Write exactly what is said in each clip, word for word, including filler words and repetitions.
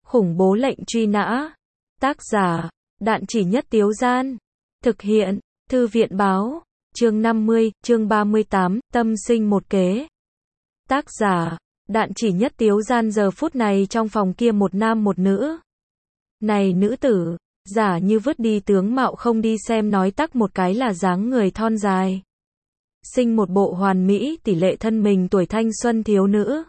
Khủng bố lệnh truy nã. Tác giả, Đạn Chỉ Nhất Tiếu Gian. Thực hiện, Thư viện báo. Chương năm mươi, chương ba mươi tám, tâm sinh một kế. Tác giả, Đạn Chỉ Nhất Tiếu Gian. Giờ phút này trong phòng kia một nam một nữ. Này nữ tử, giả như vứt đi tướng mạo không đi xem nói tắc một cái là dáng người thon dài. Sinh một bộ hoàn mỹ tỷ lệ thân mình tuổi thanh xuân thiếu nữ.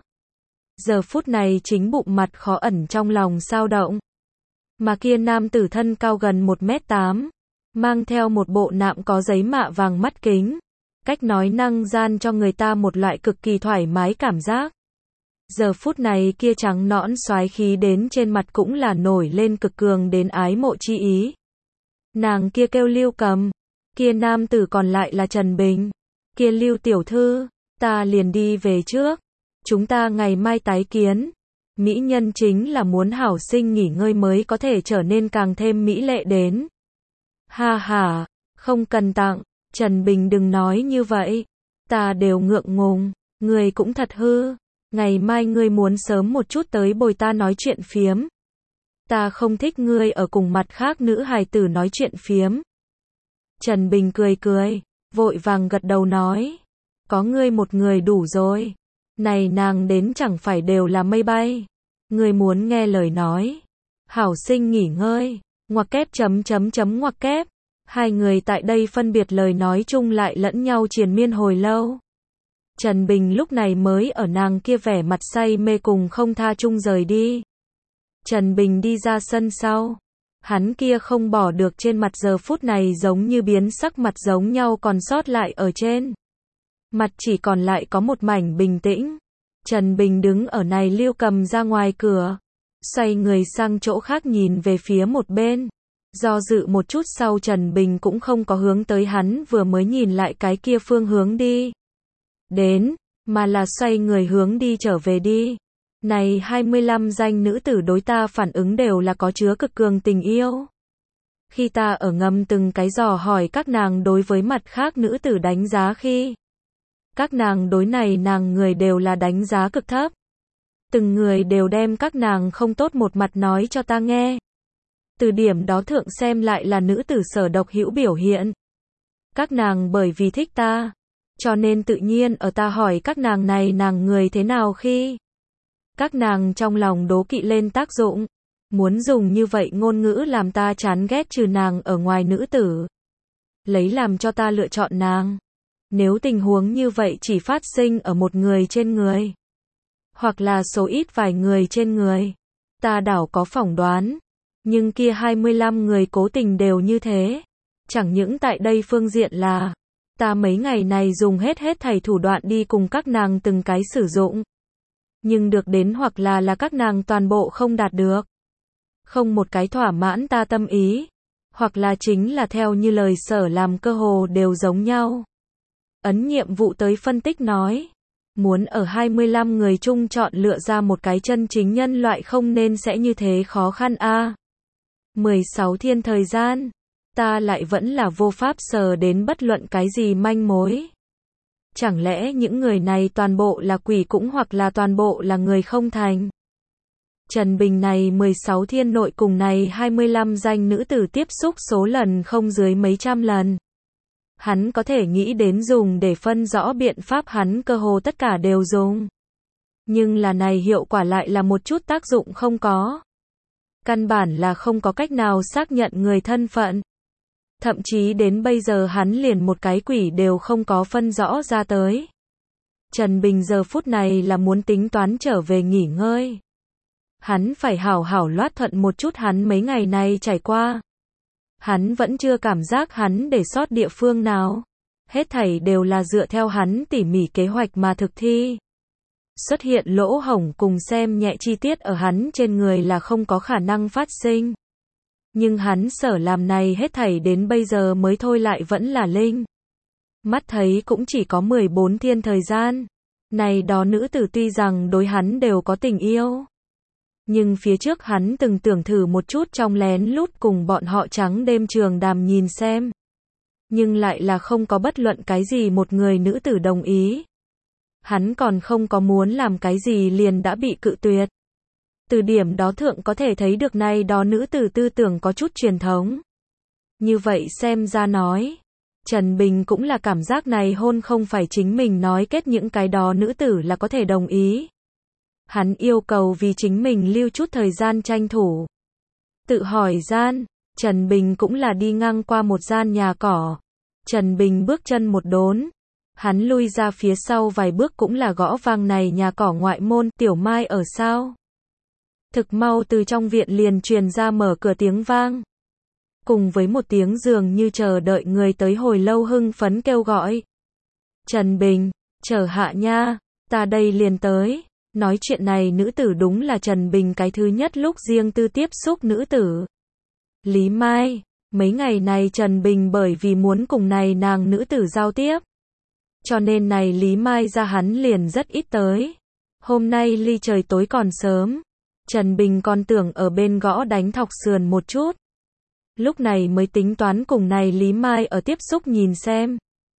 Giờ phút này chính bụng mặt khó ẩn trong lòng sao động. Mà kia nam tử thân cao gần một mét tám, mang theo một bộ nạm có giấy mạ vàng mắt kính. Cách nói năng gian cho người ta một loại cực kỳ thoải mái cảm giác. Giờ phút này kia trắng nõn soái khí đến trên mặt cũng là nổi lên cực cường đến ái mộ chi ý. Nàng kia kêu Lưu Cầm, kia nam tử còn lại là Trần Bình. Kia Lưu tiểu thư, ta liền đi về trước. Chúng ta ngày mai tái kiến. Mỹ nhân chính là muốn hảo sinh nghỉ ngơi mới có thể trở nên càng thêm mỹ lệ đến. Ha ha, không cần tặng, Trần Bình đừng nói như vậy. Ta đều ngượng ngùng, người cũng thật hư. Ngày mai ngươi muốn sớm một chút tới bồi ta nói chuyện phiếm. Ta không thích ngươi ở cùng mặt khác nữ hài tử nói chuyện phiếm. Trần Bình cười cười, vội vàng gật đầu nói. Có ngươi một người đủ rồi. Này nàng đến chẳng phải đều là mây bay. Ngươi muốn nghe lời nói. Hảo sinh nghỉ ngơi. Ngoặc kép chấm chấm chấm ngoặc kép. Hai người tại đây phân biệt lời nói chung lại lẫn nhau triền miên hồi lâu. Trần Bình lúc này mới ở nàng kia vẻ mặt say mê cùng không tha chung rời đi. Trần Bình đi ra sân sau. Hắn kia không bỏ được trên mặt giờ phút này giống như biến sắc mặt giống nhau còn sót lại ở trên. Mặt chỉ còn lại có một mảnh bình tĩnh. Trần Bình đứng ở này Lưu Cầm ra ngoài cửa. Xoay người sang chỗ khác nhìn về phía một bên. Do dự một chút sau Trần Bình cũng không có hướng tới hắn vừa mới nhìn lại cái kia phương hướng đi. Đến, mà là xoay người hướng đi trở về đi. Này hai mươi lăm danh nữ tử đối ta phản ứng đều là có chứa cực cường tình yêu. Khi ta ở ngầm từng cái dò hỏi các nàng đối với mặt khác nữ tử đánh giá khi. Các nàng đối này nàng người đều là đánh giá cực thấp. Từng người đều đem các nàng không tốt một mặt nói cho ta nghe. Từ điểm đó thượng xem lại là nữ tử sở độc hữu biểu hiện. Các nàng bởi vì thích ta. Cho nên tự nhiên ở ta hỏi các nàng này nàng người thế nào khi các nàng trong lòng đố kỵ lên tác dụng, muốn dùng như vậy ngôn ngữ làm ta chán ghét trừ nàng ở ngoài nữ tử, lấy làm cho ta lựa chọn nàng. Nếu tình huống như vậy chỉ phát sinh ở một người trên người, hoặc là số ít vài người trên người, ta đảo có phỏng đoán, nhưng kia hai mươi lăm người cố tình đều như thế, chẳng những tại đây phương diện là ta mấy ngày này dùng hết hết thảy thủ đoạn đi cùng các nàng từng cái sử dụng. Nhưng được đến hoặc là là các nàng toàn bộ không đạt được. Không một cái thỏa mãn ta tâm ý. Hoặc là chính là theo như lời sở làm cơ hồ đều giống nhau. Ấn nhiệm vụ tới phân tích nói. Muốn ở hai mươi lăm người chung chọn lựa ra một cái chân chính nhân loại không nên sẽ như thế khó khăn a. À, mười sáu thiên thời gian. Ta lại vẫn là vô pháp sờ đến bất luận cái gì manh mối. Chẳng lẽ những người này toàn bộ là quỷ cũng hoặc là toàn bộ là người không thành? Trần Bình này mười sáu thiên nội cùng này hai mươi lăm danh nữ tử tiếp xúc số lần không dưới mấy trăm lần. Hắn có thể nghĩ đến dùng để phân rõ biện pháp hắn cơ hồ tất cả đều dùng. Nhưng là này hiệu quả lại là một chút tác dụng không có. Căn bản là không có cách nào xác nhận người thân phận. Thậm chí đến bây giờ hắn liền một cái quỷ đều không có phân rõ ra tới. Trần Bình giờ phút này là muốn tính toán trở về nghỉ ngơi. Hắn phải hảo hảo loát thuận một chút hắn mấy ngày này trải qua. Hắn vẫn chưa cảm giác hắn để sót địa phương nào. Hết thảy đều là dựa theo hắn tỉ mỉ kế hoạch mà thực thi. Xuất hiện lỗ hổng cùng xem nhẹ chi tiết ở hắn trên người là không có khả năng phát sinh. Nhưng hắn sở làm này hết thảy đến bây giờ mới thôi lại vẫn là linh. Mắt thấy cũng chỉ có mười bốn thiên thời gian. Này đó nữ tử tuy rằng đối hắn đều có tình yêu. Nhưng phía trước hắn từng tưởng thử một chút trong lén lút cùng bọn họ trắng đêm trường đàm nhìn xem. Nhưng lại là không có bất luận cái gì một người nữ tử đồng ý. Hắn còn không có muốn làm cái gì liền đã bị cự tuyệt. Từ điểm đó thượng có thể thấy được này đó nữ tử tư tưởng có chút truyền thống. Như vậy xem ra nói, Trần Bình cũng là cảm giác này hôn không phải chính mình nói kết những cái đó nữ tử là có thể đồng ý. Hắn yêu cầu vì chính mình lưu chút thời gian tranh thủ. Tự hỏi gian, Trần Bình cũng là đi ngang qua một gian nhà cỏ. Trần Bình bước chân một đốn. Hắn lui ra phía sau vài bước cũng là gõ vang này nhà cỏ ngoại môn, Tiểu Mai ở sao? Thực mau từ trong viện liền truyền ra mở cửa tiếng vang. Cùng với một tiếng dường như chờ đợi người tới hồi lâu hưng phấn kêu gọi. Trần Bình, chờ hạ nha, ta đây liền tới. Nói chuyện này nữ tử đúng là Trần Bình cái thứ nhất lúc riêng tư tiếp xúc nữ tử. Lý Mai, mấy ngày này Trần Bình bởi vì muốn cùng này nàng nữ tử giao tiếp. Cho nên này Lý Mai ra hắn liền rất ít tới. Hôm nay ly trời tối còn sớm. Trần Bình còn tưởng ở bên gõ đánh thọc sườn một chút. Lúc này mới tính toán cùng này Lý Mai ở tiếp xúc nhìn xem.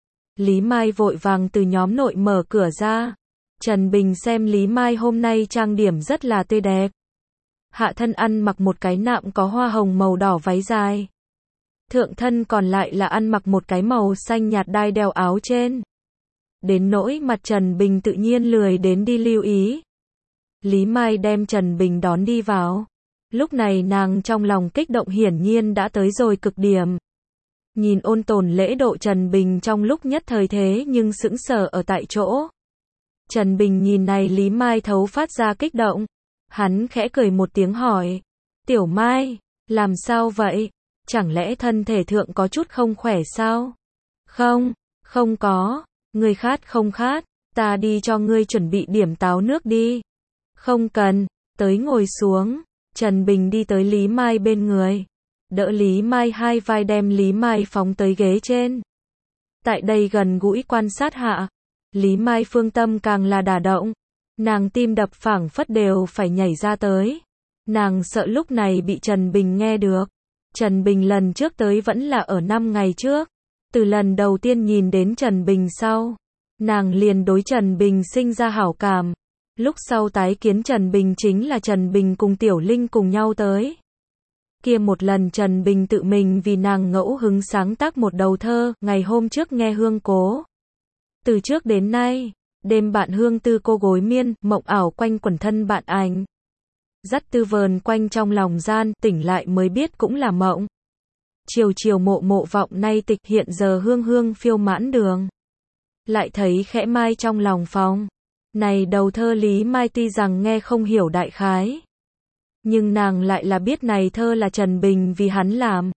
Lý Mai vội vàng từ nhóm nội mở cửa ra. Trần Bình xem Lý Mai hôm nay trang điểm rất là tươi đẹp. Hạ thân ăn mặc một cái nạm có hoa hồng màu đỏ váy dài. Thượng thân còn lại là ăn mặc một cái màu xanh nhạt đai đeo áo trên. Đến nỗi mặt Trần Bình tự nhiên lười đến đi lưu ý. Lý Mai đem Trần Bình đón đi vào. Lúc này nàng trong lòng kích động hiển nhiên đã tới rồi cực điểm. Nhìn ôn tồn lễ độ Trần Bình trong lúc nhất thời thế nhưng sững sờ ở tại chỗ. Trần Bình nhìn này Lý Mai thấu phát ra kích động. Hắn khẽ cười một tiếng hỏi. Tiểu Mai, làm sao vậy? Chẳng lẽ thân thể thượng có chút không khỏe sao? Không, không có. Ngươi khát không khát? Ta đi cho ngươi chuẩn bị điểm táo nước đi. Không cần, tới ngồi xuống. Trần Bình đi tới Lý Mai bên người. Đỡ Lý Mai hai vai đem Lý Mai phóng tới ghế trên. Tại đây gần gũi quan sát hạ. Lý Mai phương tâm càng là đả động. Nàng tim đập phảng phất đều phải nhảy ra tới. Nàng sợ lúc này bị Trần Bình nghe được. Trần Bình lần trước tới vẫn là ở năm ngày trước. Từ lần đầu tiên nhìn đến Trần Bình sau. Nàng liền đối Trần Bình sinh ra hảo cảm. Lúc sau tái kiến Trần Bình chính là Trần Bình cùng Tiểu Linh cùng nhau tới. Kia một lần Trần Bình tự mình vì nàng ngẫu hứng sáng tác một đầu thơ, ngày hôm trước nghe hương cố. Từ trước đến nay, đêm bạn hương tư cô gối miên, mộng ảo quanh quẩn thân bạn ảnh. Dắt tư vờn quanh trong lòng gian, tỉnh lại mới biết cũng là mộng. Chiều chiều mộ mộ vọng nay tịch hiện giờ hương hương phiêu mãn đường. Lại thấy khẽ mai trong lòng phòng. Này đầu thơ Lý Mai tuy rằng nghe không hiểu đại khái. Nhưng nàng lại là biết này thơ là Trần Bình vì hắn làm.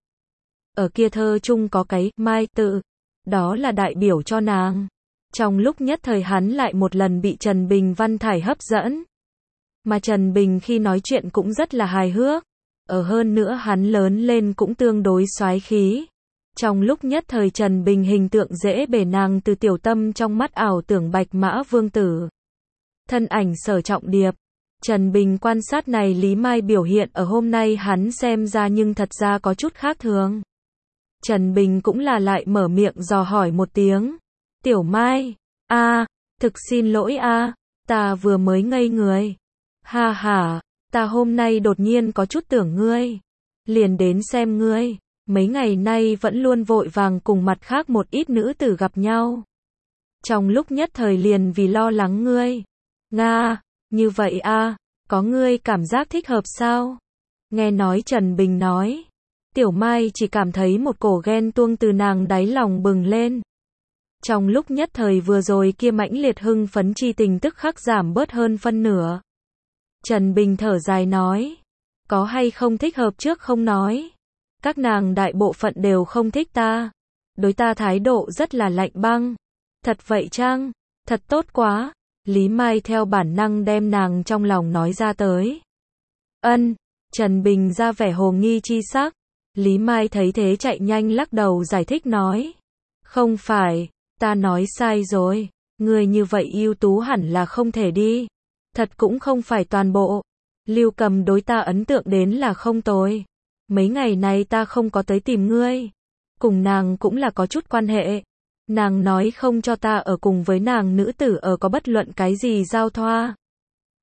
Ở kia thơ chung có cái mai tự. Đó là đại biểu cho nàng. Trong lúc nhất thời hắn lại một lần bị Trần Bình văn thải hấp dẫn. Mà Trần Bình khi nói chuyện cũng rất là hài hước. Ở hơn nữa hắn lớn lên cũng tương đối soái khí. Trong lúc nhất thời Trần Bình hình tượng dễ bể nàng từ tiểu tâm trong mắt ảo tưởng bạch mã vương tử. Thân ảnh Sở Trọng Điệp. Trần Bình quan sát này Lý Mai biểu hiện ở hôm nay hắn xem ra nhưng thật ra có chút khác thường. Trần Bình cũng là lại mở miệng dò hỏi một tiếng. Tiểu Mai, a, thực xin lỗi a, ta vừa mới ngây người. Ha ha, ta hôm nay đột nhiên có chút tưởng ngươi. Liền đến xem ngươi, mấy ngày nay vẫn luôn vội vàng cùng mặt khác một ít nữ tử gặp nhau. Trong lúc nhất thời liền vì lo lắng ngươi. Nga, như vậy a, có ngươi cảm giác thích hợp sao? Nghe nói Trần Bình nói. Tiểu Mai chỉ cảm thấy một cổ ghen tuông từ nàng đáy lòng bừng lên. Trong lúc nhất thời vừa rồi kia mãnh liệt hưng phấn chi tình tức khắc giảm bớt hơn phân nửa. Trần Bình thở dài nói. Có hay không thích hợp trước không nói. Các nàng đại bộ phận đều không thích ta. Đối ta thái độ rất là lạnh băng. Thật vậy chăng? Thật tốt quá. Lý Mai theo bản năng đem nàng trong lòng nói ra tới. Ân. Trần Bình ra vẻ hồ nghi chi sắc. Lý Mai thấy thế chạy nhanh lắc đầu giải thích nói. Không phải, ta nói sai rồi. Người như vậy ưu tú hẳn là không thể đi. Thật cũng không phải toàn bộ. Lưu Cầm đối ta ấn tượng đến là không tồi. Mấy ngày này ta không có tới tìm ngươi. Cùng nàng cũng là có chút quan hệ. Nàng nói không cho ta ở cùng với nàng nữ tử ở có bất luận cái gì giao thoa.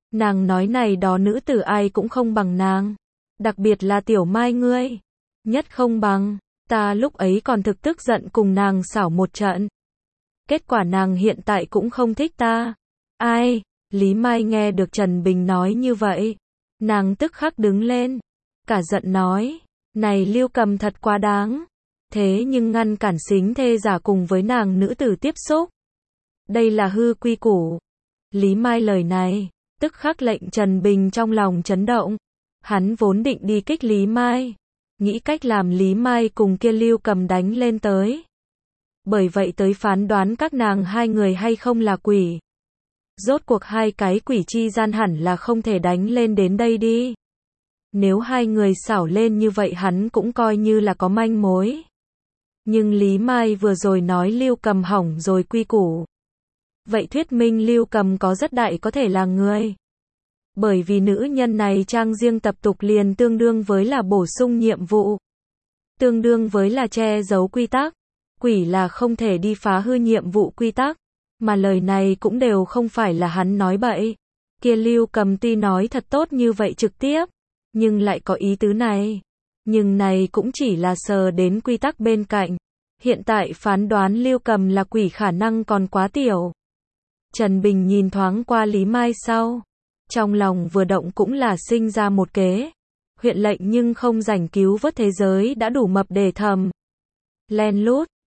Nàng nói này đó nữ tử ai cũng không bằng nàng. Đặc biệt là Tiểu Mai ngươi. Nhất không bằng. Ta lúc ấy còn thực tức giận cùng nàng xảo một trận. Kết quả nàng hiện tại cũng không thích ta. Ai? Lý Mai nghe được Trần Bình nói như vậy. Nàng tức khắc đứng lên. Cả giận nói. Này Lưu Cầm thật quá đáng. Thế nhưng ngăn cản xính thê giả cùng với nàng nữ tử tiếp xúc. Đây là hư quy củ. Lý Mai lời này, tức khắc lệnh Trần Bình trong lòng chấn động. Hắn vốn định đi kích Lý Mai. Nghĩ cách làm Lý Mai cùng kia Lưu Cầm đánh lên tới. Bởi vậy tới phán đoán các nàng hai người hay không là quỷ. Rốt cuộc hai cái quỷ chi gian hẳn là không thể đánh lên đến đây đi. Nếu hai người xảo lên như vậy hắn cũng coi như là có manh mối. Nhưng Lý Mai vừa rồi nói Lưu Cầm hỏng rồi quy củ. Vậy thuyết minh Lưu Cầm có rất đại có thể là người. Bởi vì nữ nhân này trang riêng tập tục liền tương đương với là bổ sung nhiệm vụ. Tương đương với là che giấu quy tắc. Quỷ là không thể đi phá hư nhiệm vụ quy tắc. Mà lời này cũng đều không phải là hắn nói bậy. Kia Lưu Cầm tuy nói thật tốt như vậy trực tiếp. Nhưng lại có ý tứ này. Nhưng này cũng chỉ là sờ đến quy tắc bên cạnh. Hiện tại phán đoán Lưu Cầm là quỷ khả năng còn quá tiểu. Trần Bình nhìn thoáng qua Lý Mai sau. Trong lòng vừa động cũng là sinh ra một kế. Huyện lệnh nhưng không rảnh cứu vớt thế giới đã đủ mập để thầm. Len lút,